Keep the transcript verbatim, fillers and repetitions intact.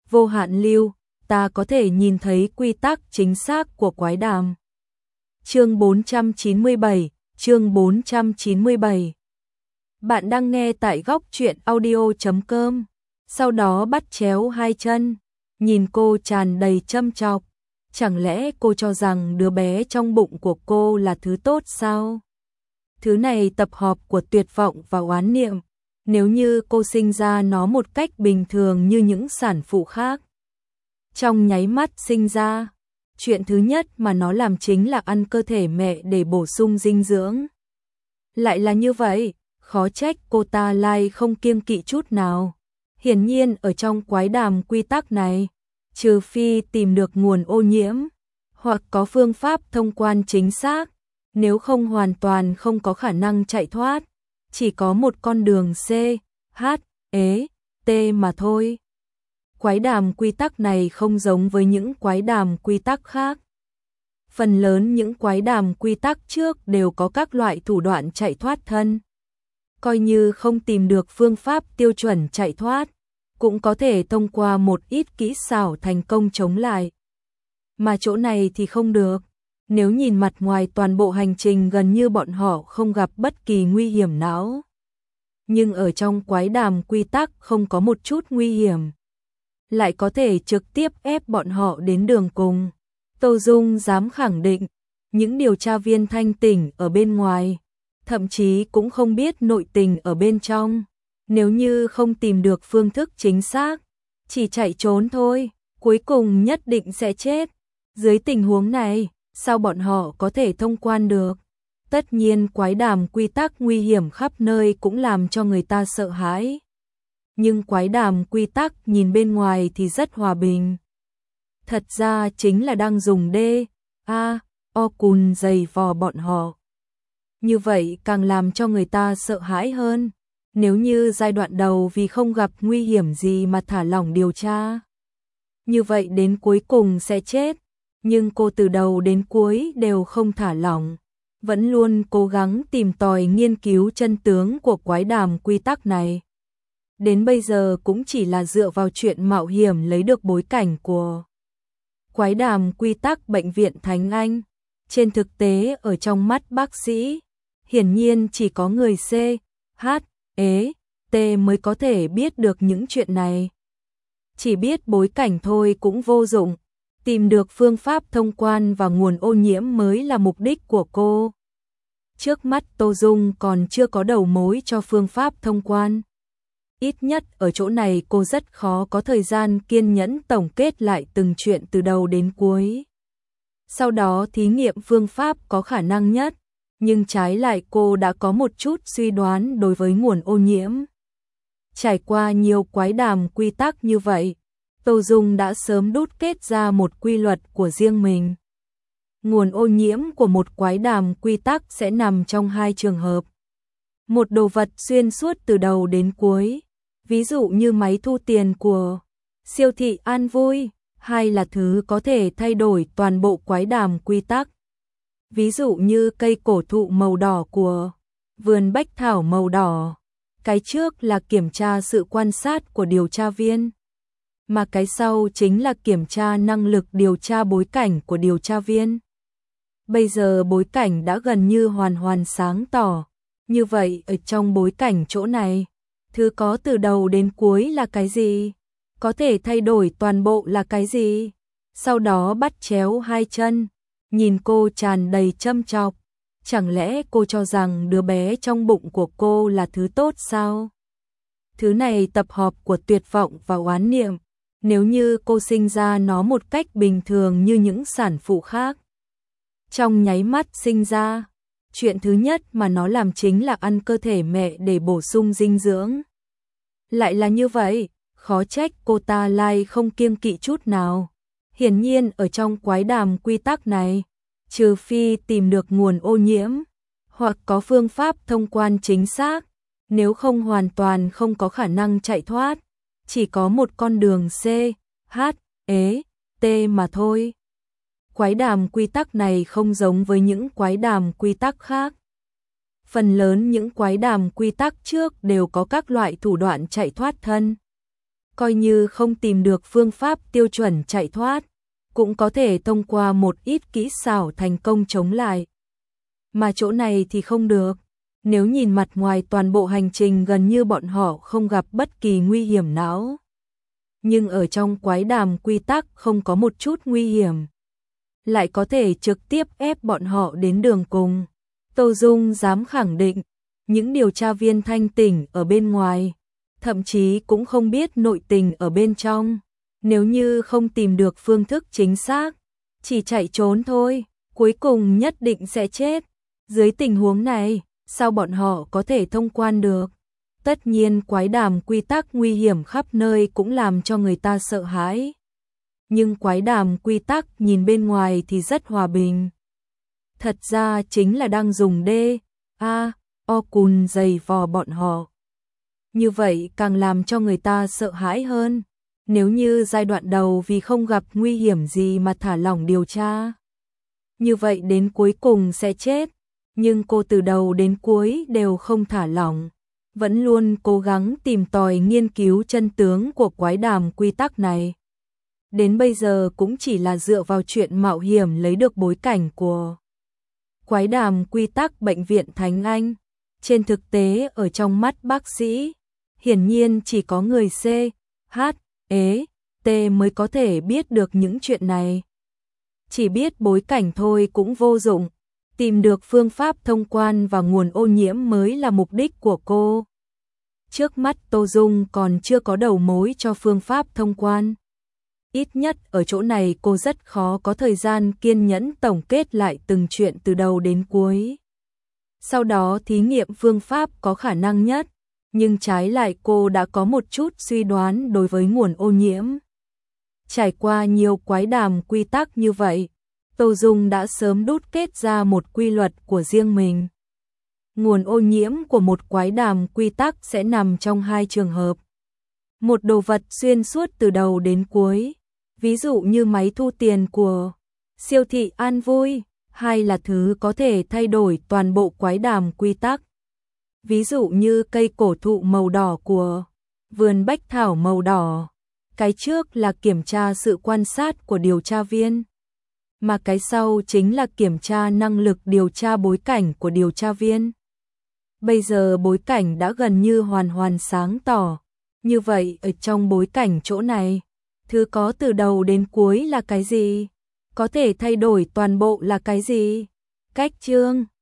vô hạn lưu, ta có thể nhìn thấy quy tắc chính xác của quái đàm. Chương bốn trăm chín mươi bảy, chương bốn trăm chín mươi bảy. Bạn đang nghe tại góc truyện audio chấm com. Sau đó bắt chéo hai chân, nhìn cô tràn đầy châm chọc. Chẳng lẽ cô cho rằng đứa bé trong bụng của cô là thứ tốt sao? Thứ này tập hợp của tuyệt vọng và oán niệm. Nếu như cô sinh ra nó một cách bình thường như những sản phụ khác, trong nháy mắt sinh ra, chuyện thứ nhất mà nó làm chính là ăn cơ thể mẹ để bổ sung dinh dưỡng. Lại là như vậy, khó trách cô ta lại không kiêng kỵ chút nào. Hiển nhiên ở trong quái đàm quy tắc này, trừ phi tìm được nguồn ô nhiễm, hoặc có phương pháp thông quan chính xác, nếu không hoàn toàn không có khả năng chạy thoát. Chỉ có một con đường C, H, E, T mà thôi. Quái đàm quy tắc này không giống với những quái đàm quy tắc khác. Phần lớn những quái đàm quy tắc trước đều có các loại thủ đoạn chạy thoát thân. Coi như không tìm được phương pháp tiêu chuẩn chạy thoát, cũng có thể thông qua một ít kỹ xảo thành công chống lại. Mà chỗ này thì không được. Nếu nhìn mặt ngoài toàn bộ hành trình gần như bọn họ không gặp bất kỳ nguy hiểm nào. Nhưng ở trong quái đàm quy tắc không có một chút nguy hiểm. Lại có thể trực tiếp ép bọn họ đến đường cùng. Tô Dung dám khẳng định, những điều tra viên thanh tỉnh ở bên ngoài, thậm chí cũng không biết nội tình ở bên trong. Nếu như không tìm được phương thức chính xác, chỉ chạy trốn thôi, cuối cùng nhất định sẽ chết. Dưới tình huống này, sao bọn họ có thể thông quan được? Tất nhiên quái đàm quy tắc nguy hiểm khắp nơi cũng làm cho người ta sợ hãi. Nhưng quái đàm quy tắc nhìn bên ngoài thì rất hòa bình. Thật ra chính là đang dùng D, A, O cùn giày vò bọn họ. Như vậy càng làm cho người ta sợ hãi hơn. Nếu như giai đoạn đầu vì không gặp nguy hiểm gì mà thả lỏng điều tra, như vậy đến cuối cùng sẽ chết. Nhưng cô từ đầu đến cuối đều không thả lỏng, vẫn luôn cố gắng tìm tòi nghiên cứu chân tướng của quái đàm quy tắc này. Đến bây giờ cũng chỉ là dựa vào chuyện mạo hiểm lấy được bối cảnh của quái đàm quy tắc bệnh viện Thánh Anh. Trên thực tế ở trong mắt bác sĩ, hiển nhiên chỉ có người C, H, E, T mới có thể biết được những chuyện này. Chỉ biết bối cảnh thôi cũng vô dụng. Tìm được phương pháp thông quan và nguồn ô nhiễm mới là mục đích của cô. Trước mắt Tô Dung còn chưa có đầu mối cho phương pháp thông quan. Ít nhất ở chỗ này cô rất khó có thời gian kiên nhẫn tổng kết lại từng chuyện từ đầu đến cuối. Sau đó thí nghiệm phương pháp có khả năng nhất, nhưng trái lại cô đã có một chút suy đoán đối với nguồn ô nhiễm. Trải qua nhiều quái đàm quy tắc như vậy, Tô Dung đã sớm đúc kết ra một quy luật của riêng mình. Nguồn ô nhiễm của một quái đàm quy tắc sẽ nằm trong hai trường hợp. Một đồ vật xuyên suốt từ đầu đến cuối, ví dụ như máy thu tiền của siêu thị An Vui, hay là thứ có thể thay đổi toàn bộ quái đàm quy tắc. Ví dụ như cây cổ thụ màu đỏ của vườn bách thảo màu đỏ. Cái trước là kiểm tra sự quan sát của điều tra viên, mà cái sau chính là kiểm tra năng lực điều tra bối cảnh của điều tra viên. Bây giờ bối cảnh đã gần như hoàn hoàn sáng tỏ. Như vậy ở trong bối cảnh chỗ này, thứ có từ đầu đến cuối là cái gì? Có thể thay đổi toàn bộ là cái gì? Sau đó bắt chéo hai chân, nhìn cô tràn đầy châm chọc. Chẳng lẽ cô cho rằng đứa bé trong bụng của cô là thứ tốt sao? Thứ này tập hợp của tuyệt vọng và oán niệm. Nếu như cô sinh ra nó một cách bình thường như những sản phụ khác, trong nháy mắt sinh ra, chuyện thứ nhất mà nó làm chính là ăn cơ thể mẹ để bổ sung dinh dưỡng. Lại là như vậy, khó trách cô ta lại không kiêng kỵ chút nào. Hiển nhiên ở trong quái đàm quy tắc này, trừ phi tìm được nguồn ô nhiễm, hoặc có phương pháp thông quan chính xác, nếu không hoàn toàn không có khả năng chạy thoát. Chỉ có một con đường C, H, E, T mà thôi. Quái đàm quy tắc này không giống với những quái đàm quy tắc khác. Phần lớn những quái đàm quy tắc trước đều có các loại thủ đoạn chạy thoát thân. coi như không tìm được phương pháp tiêu chuẩn chạy thoát, cũng có thể thông qua một ít kỹ xảo thành công chống lại. Mà chỗ này thì không được. Nếu nhìn mặt ngoài toàn bộ hành trình gần như bọn họ không gặp bất kỳ nguy hiểm nào. Nhưng ở trong quái đàm quy tắc không có một chút nguy hiểm. Lại có thể trực tiếp ép bọn họ đến đường cùng. Tô Dung dám khẳng định, những điều tra viên thanh tỉnh ở bên ngoài, thậm chí cũng không biết nội tình ở bên trong. Nếu như không tìm được phương thức chính xác, chỉ chạy trốn thôi, cuối cùng nhất định sẽ chết. Dưới tình huống này, sao bọn họ có thể thông quan được? Tất nhiên quái đàm quy tắc nguy hiểm khắp nơi cũng làm cho người ta sợ hãi. Nhưng quái đàm quy tắc nhìn bên ngoài thì rất hòa bình. Thật ra chính là đang dùng D, A, O cùn giày vò bọn họ. Như vậy càng làm cho người ta sợ hãi hơn. Nếu như giai đoạn đầu vì không gặp nguy hiểm gì mà thả lỏng điều tra, như vậy đến cuối cùng sẽ chết. Nhưng cô từ đầu đến cuối đều không thả lỏng, vẫn luôn cố gắng tìm tòi nghiên cứu chân tướng của quái đàm quy tắc này. Đến bây giờ cũng chỉ là dựa vào chuyện mạo hiểm lấy được bối cảnh của quái đàm quy tắc bệnh viện Thánh Anh. Trên thực tế ở trong mắt bác sĩ, hiển nhiên chỉ có người C, H, E, T mới có thể biết được những chuyện này. Chỉ biết bối cảnh thôi cũng vô dụng, tìm được phương pháp thông quan và nguồn ô nhiễm mới là mục đích của cô. Trước mắt Tô Dung còn chưa có đầu mối cho phương pháp thông quan. Ít nhất ở chỗ này cô rất khó có thời gian kiên nhẫn tổng kết lại từng chuyện từ đầu đến cuối. Sau đó thí nghiệm phương pháp có khả năng nhất, nhưng trái lại cô đã có một chút suy đoán đối với nguồn ô nhiễm. Trải qua nhiều quái đàm quy tắc như vậy, Tô Dung đã sớm đúc kết ra một quy luật của riêng mình. Nguồn ô nhiễm của một quái đàm quy tắc sẽ nằm trong hai trường hợp. Một đồ vật xuyên suốt từ đầu đến cuối, ví dụ như máy thu tiền của siêu thị An Vui, hay là thứ có thể thay đổi toàn bộ quái đàm quy tắc. Ví dụ như cây cổ thụ màu đỏ của vườn bách thảo màu đỏ. Cái trước là kiểm tra sự quan sát của điều tra viên, mà cái sau chính là kiểm tra năng lực điều tra bối cảnh của điều tra viên. Bây giờ bối cảnh đã gần như hoàn hoàn sáng tỏ. Như vậy ở trong bối cảnh chỗ này, thứ có từ đầu đến cuối là cái gì? Có thể thay đổi toàn bộ là cái gì? Cách chương